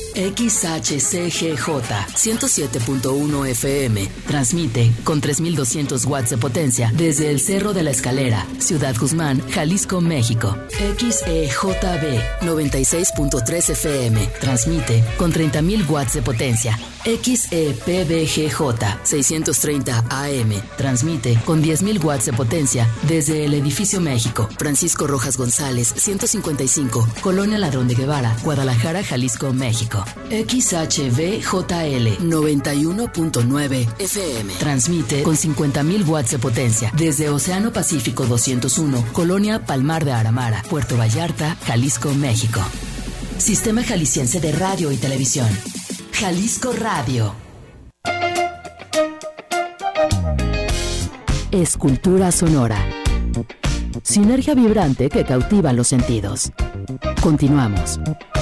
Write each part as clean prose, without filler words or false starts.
XHCGJ 107.1 FM. Transmite con 3,200 watts de potencia desde el Cerro de la Escalera, Ciudad Guzmán, Jalisco, México. XEJB 96.3 FM. Transmite con 30,000 watts de potencia. XEPBGJ 630 AM. Transmite con 10,000 watts de potencia desde el Edificio México, Francisco Rojas González, 155, Colonia Ladrón de Guevara, Guadalajara, Jalisco, México. XHVJL 91.9 FM. Transmite con 50,000 watts de potencia desde Océano Pacífico 201, Colonia Palmar de Aramara, Puerto Vallarta, Jalisco, México. Sistema Jalisciense de Radio y Televisión. Jalisco Radio. Escultura sonora. Sinergia vibrante que cautiva los sentidos. Continuamos.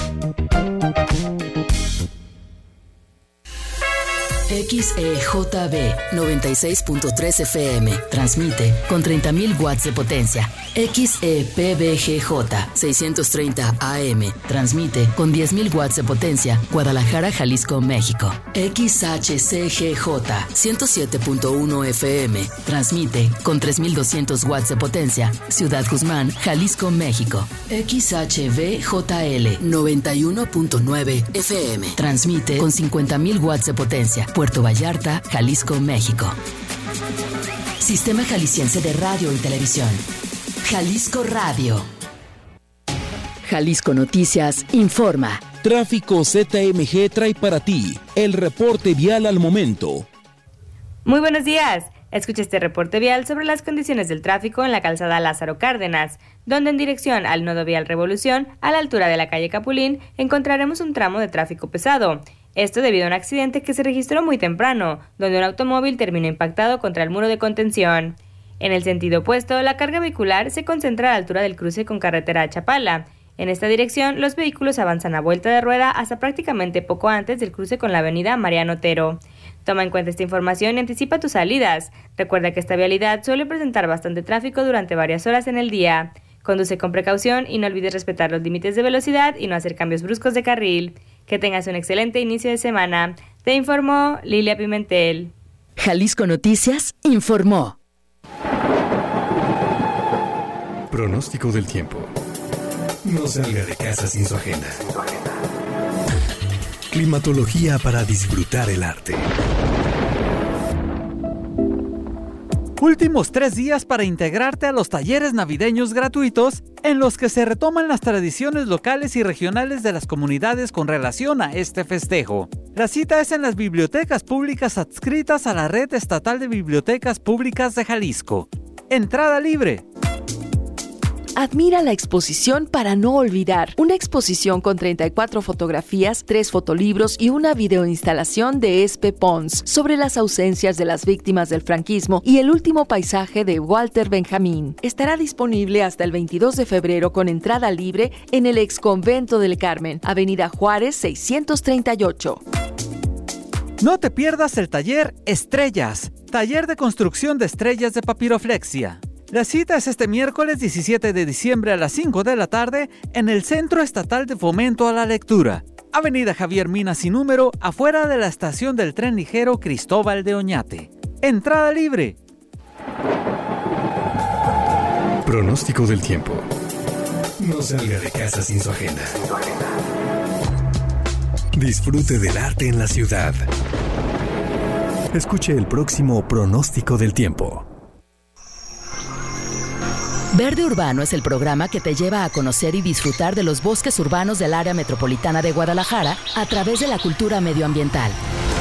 XEJB 96.3 FM. Transmite con 30,000 watts de potencia. XEPBGJ 630 AM. Transmite con 10,000 watts de potencia. Guadalajara, Jalisco, México. XHCGJ 107.1 FM. Transmite con 3,200 watts de potencia. Ciudad Guzmán, Jalisco, México. XHVJL 91.9 FM. Transmite con 50,000 watts de potencia. Puerto Vallarta, Jalisco, México. Sistema Jalisciense de Radio y Televisión. Jalisco Radio. Jalisco Noticias informa. Tráfico ZMG trae para ti el reporte vial al momento. Muy buenos días. Escucha este reporte vial sobre las condiciones del tráfico en la calzada Lázaro Cárdenas, donde en dirección al nodo vial Revolución, a la altura de la calle Capulín, encontraremos un tramo de tráfico pesado. Esto debido a un accidente que se registró muy temprano, donde un automóvil terminó impactado contra el muro de contención. En el sentido opuesto, la carga vehicular se concentra a la altura del cruce con carretera a Chapala. En esta dirección, los vehículos avanzan a vuelta de rueda hasta prácticamente poco antes del cruce con la avenida Mariano Otero. Toma en cuenta esta información y anticipa tus salidas. Recuerda que esta vialidad suele presentar bastante tráfico durante varias horas en el día. Conduce con precaución y no olvides respetar los límites de velocidad y no hacer cambios bruscos de carril. Que tengas un excelente inicio de semana. Te informó Lilia Pimentel. Jalisco Noticias informó. Pronóstico del tiempo. No salga de casa sin su agenda. Climatología para disfrutar el arte. Últimos 3 días para integrarte a los talleres navideños gratuitos en los que se retoman las tradiciones locales y regionales de las comunidades con relación a este festejo. La cita es en las bibliotecas públicas adscritas a la Red Estatal de Bibliotecas Públicas de Jalisco. Entrada libre. Admira la exposición para no olvidar. Una exposición con 34 fotografías, 3 fotolibros y una videoinstalación de Espe Pons sobre las ausencias de las víctimas del franquismo y el último paisaje de Walter Benjamín. Estará disponible hasta el 22 de febrero con entrada libre en el Exconvento del Carmen, Avenida Juárez 638. No te pierdas el taller Estrellas, taller de construcción de estrellas de papiroflexia. La cita es este miércoles 17 de diciembre a las 5 de la tarde en el Centro Estatal de Fomento a la Lectura, Avenida Javier Mina sin número, afuera de la estación del tren ligero Cristóbal de Oñate. Entrada libre. Pronóstico del tiempo. No salga de casa sin su agenda. Disfrute del arte en la ciudad. Escuche el próximo Pronóstico del tiempo. Verde Urbano es el programa que te lleva a conocer y disfrutar de los bosques urbanos del área metropolitana de Guadalajara a través de la cultura medioambiental.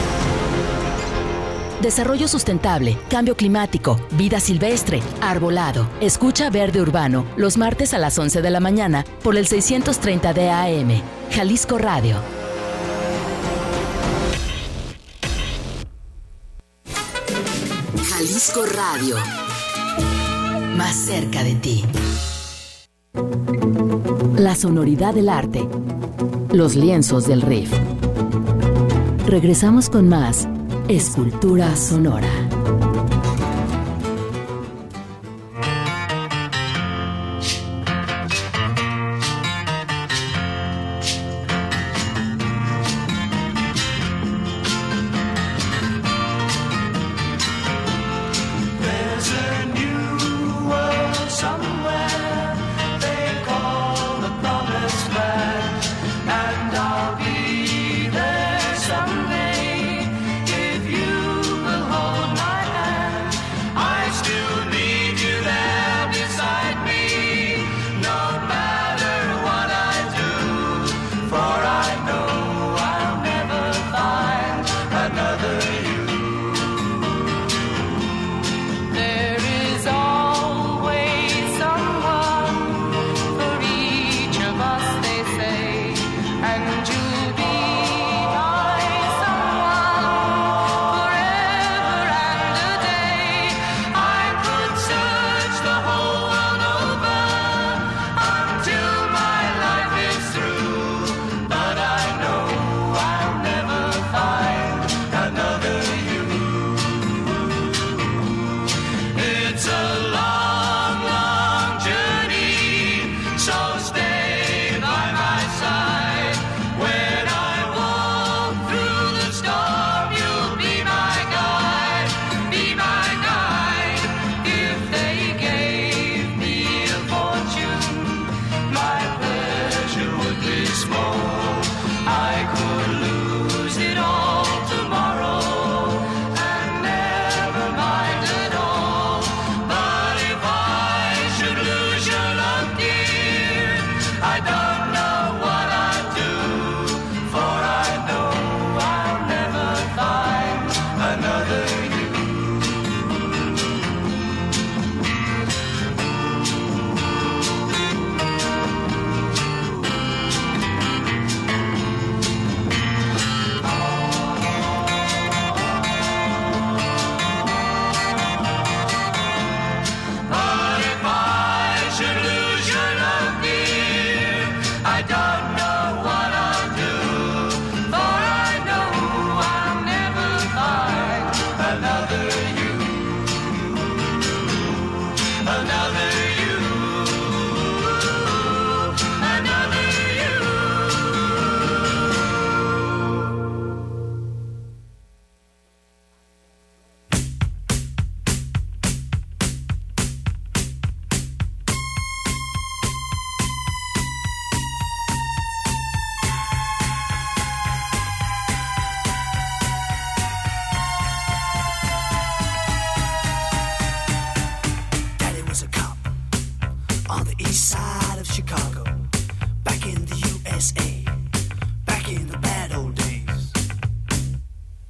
Desarrollo sustentable, cambio climático, vida silvestre, arbolado. Escucha Verde Urbano los martes a las 11 de la mañana por el 630 de AM. Jalisco Radio. Jalisco Radio. Más cerca de ti. La sonoridad del arte. Los lienzos del riff. Regresamos con más Escultura Sonora.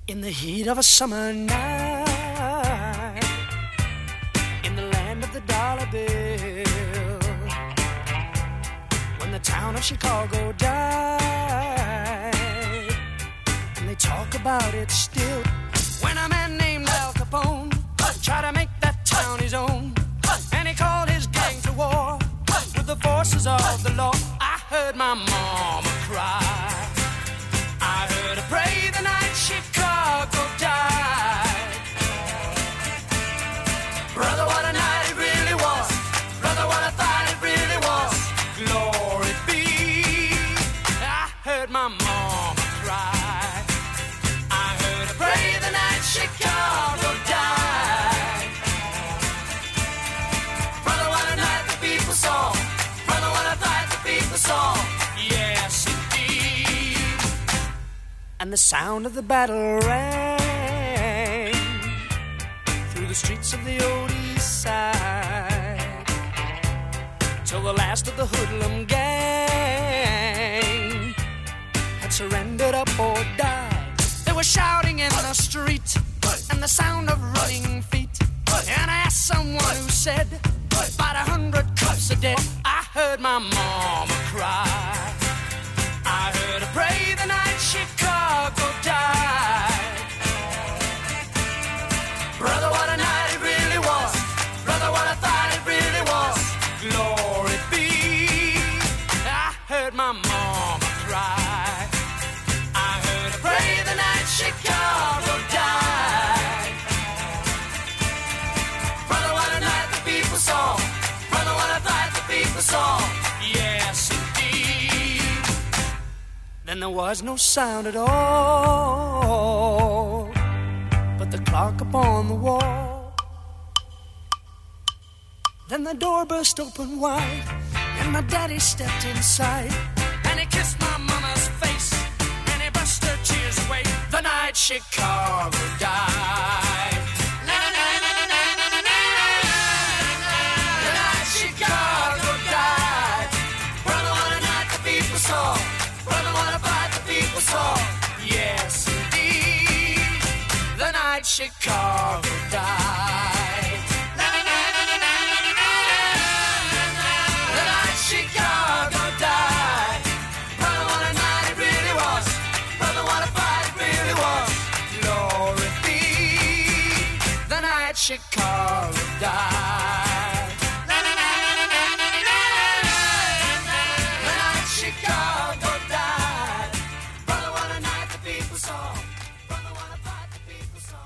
In the heat of a summer night, in the land of the dollar bill, when the town of Chicago died, and they talk about it still. When a man named Al Capone tried to make that town his own, and he called his gang to war with the forces of the law, I heard my mama cry. I heard her pray the night Chicago died. Brother, what a night it really was. Brother, what I thought it really was. Glory be. I heard my mama cry. I heard her pray the night Chicago died. Brother, what a night the people saw. Brother, what I thought the people saw. Yes, indeed. And the sound of the battle rang through the streets of the old east side, till the last of the hoodlum gang had surrendered up or died. They were shouting in the street and the sound of running feet, and I asked someone who said about 100 cops are dead. I heard my mama cry. I heard her pray the night Chicago died. Brother, what a night it really was. Brother, what I thought it really was. Glory be. I heard my mama cry. I heard her pray the night Chicago died. Brother, what a night the people saw. Brother, what I thought the people saw. Yes, indeed. Then there was no sound at all but the clock upon the wall. Then the door burst open wide and my daddy stepped inside, and he kissed my mama's face and he brushed her tears away. The night Chicago died. The night Chicago died. Brother, what a night the people saw. Brother, what a fight the people saw. Yes, indeed. The night Chicago died. The night Chicago died. Brother, what a night it really was. Brother, what a fight it really was. Glory be. The night Chicago died. The night Chicago died. Brother, what a night the people saw. Brother, what a fight the people saw.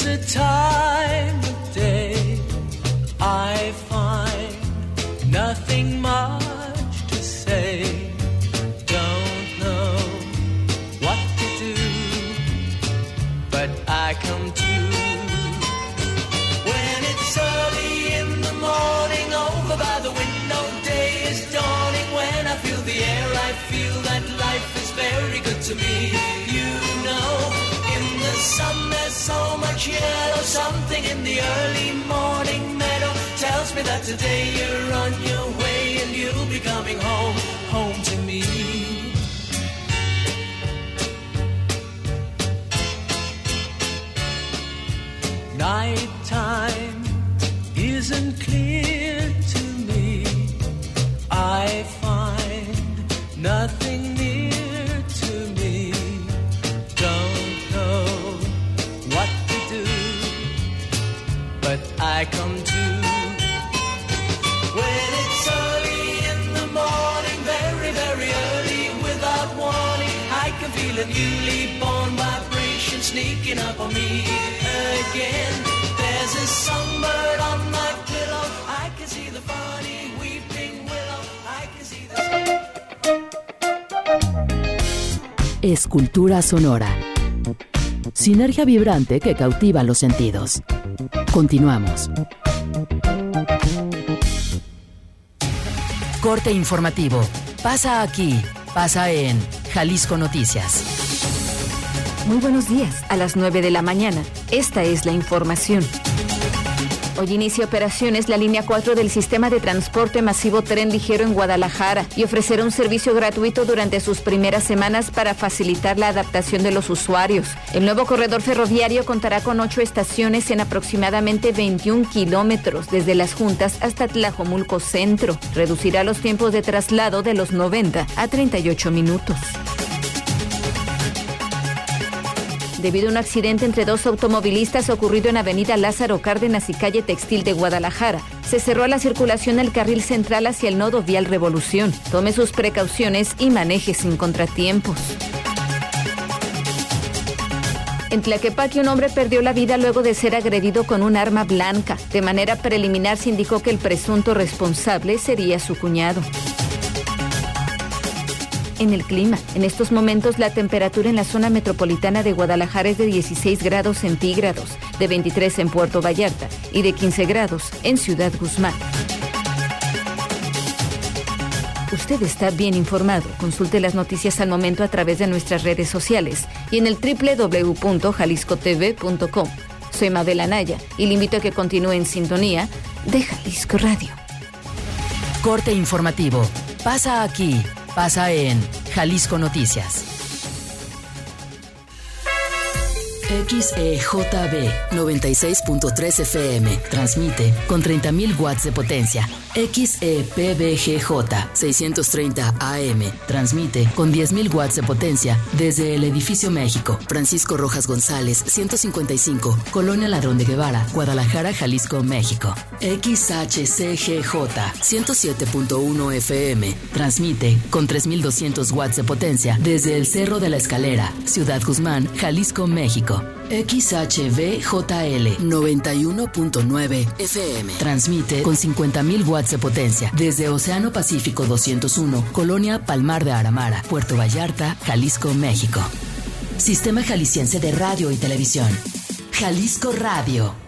a time of day I find nothing much to say. Don't know what to do, but I come to. When it's early in the morning, over by the window, day is dawning. When I feel the air, I feel that life is very good to me. You know, in the sun there's so much yellow. Something in the early morning meadow tells me that today you're on your way and you'll be coming home, home to me. Nighttime isn't clear to me. I find nothing near to me. Don't know what to do, but I come to. When it's early in the morning, very, very early, without warning, I can feel a newly born vibration sneaking up on me again. There's a songbird on my pillow. I can see the funny weeping willow. I can see the... Escultura sonora. Sinergia vibrante que cautiva los sentidos. Continuamos. Corte informativo. Pasa aquí, pasa en Jalisco Noticias. Muy buenos días. A las 9 de la mañana. Esta es la información. Hoy inicia operaciones la línea 4 del sistema de transporte masivo Tren Ligero en Guadalajara y ofrecerá un servicio gratuito durante sus primeras semanas para facilitar la adaptación de los usuarios. El nuevo corredor ferroviario contará con 8 estaciones en aproximadamente 21 kilómetros desde Las Juntas hasta Tlajomulco Centro. Reducirá los tiempos de traslado de los 90 a 38 minutos. Debido a un accidente entre dos automovilistas ocurrido en Avenida Lázaro Cárdenas y Calle Textil de Guadalajara, se cerró la circulación del carril central hacia el nodo vial Revolución. Tome sus precauciones y maneje sin contratiempos. En Tlaquepaque, un hombre perdió la vida luego de ser agredido con un arma blanca. De manera preliminar se indicó que el presunto responsable sería su cuñado. En el clima, en estos momentos la temperatura en la zona metropolitana de Guadalajara es de 16 grados centígrados, de 23 en Puerto Vallarta y de 15 grados en Ciudad Guzmán. Usted está bien informado. Consulte las noticias al momento a través de nuestras redes sociales y en el www.jaliscotv.com. Soy Mabel Anaya y le invito a que continúe en sintonía de Jalisco Radio. Corte informativo. Pasa aquí. Pasa en Jalisco Noticias. XEJB 96.3 FM. Transmite con 30.000 watts de potencia. XEPBGJ 630 AM. Transmite con 10.000 watts de potencia desde el Edificio México. Francisco Rojas González, 155, Colonia Ladrón de Guevara, Guadalajara, Jalisco, México. XHCGJ 107.1 FM. Transmite con 3.200 watts de potencia desde el Cerro de la Escalera, Ciudad Guzmán, Jalisco, México. XHBJL 91.9 FM. Transmite con 50.000 watts de potencia desde Océano Pacífico 201, Colonia Palmar de Aramara, Puerto Vallarta, Jalisco, México. Sistema Jalisciense de Radio y Televisión. Jalisco Radio.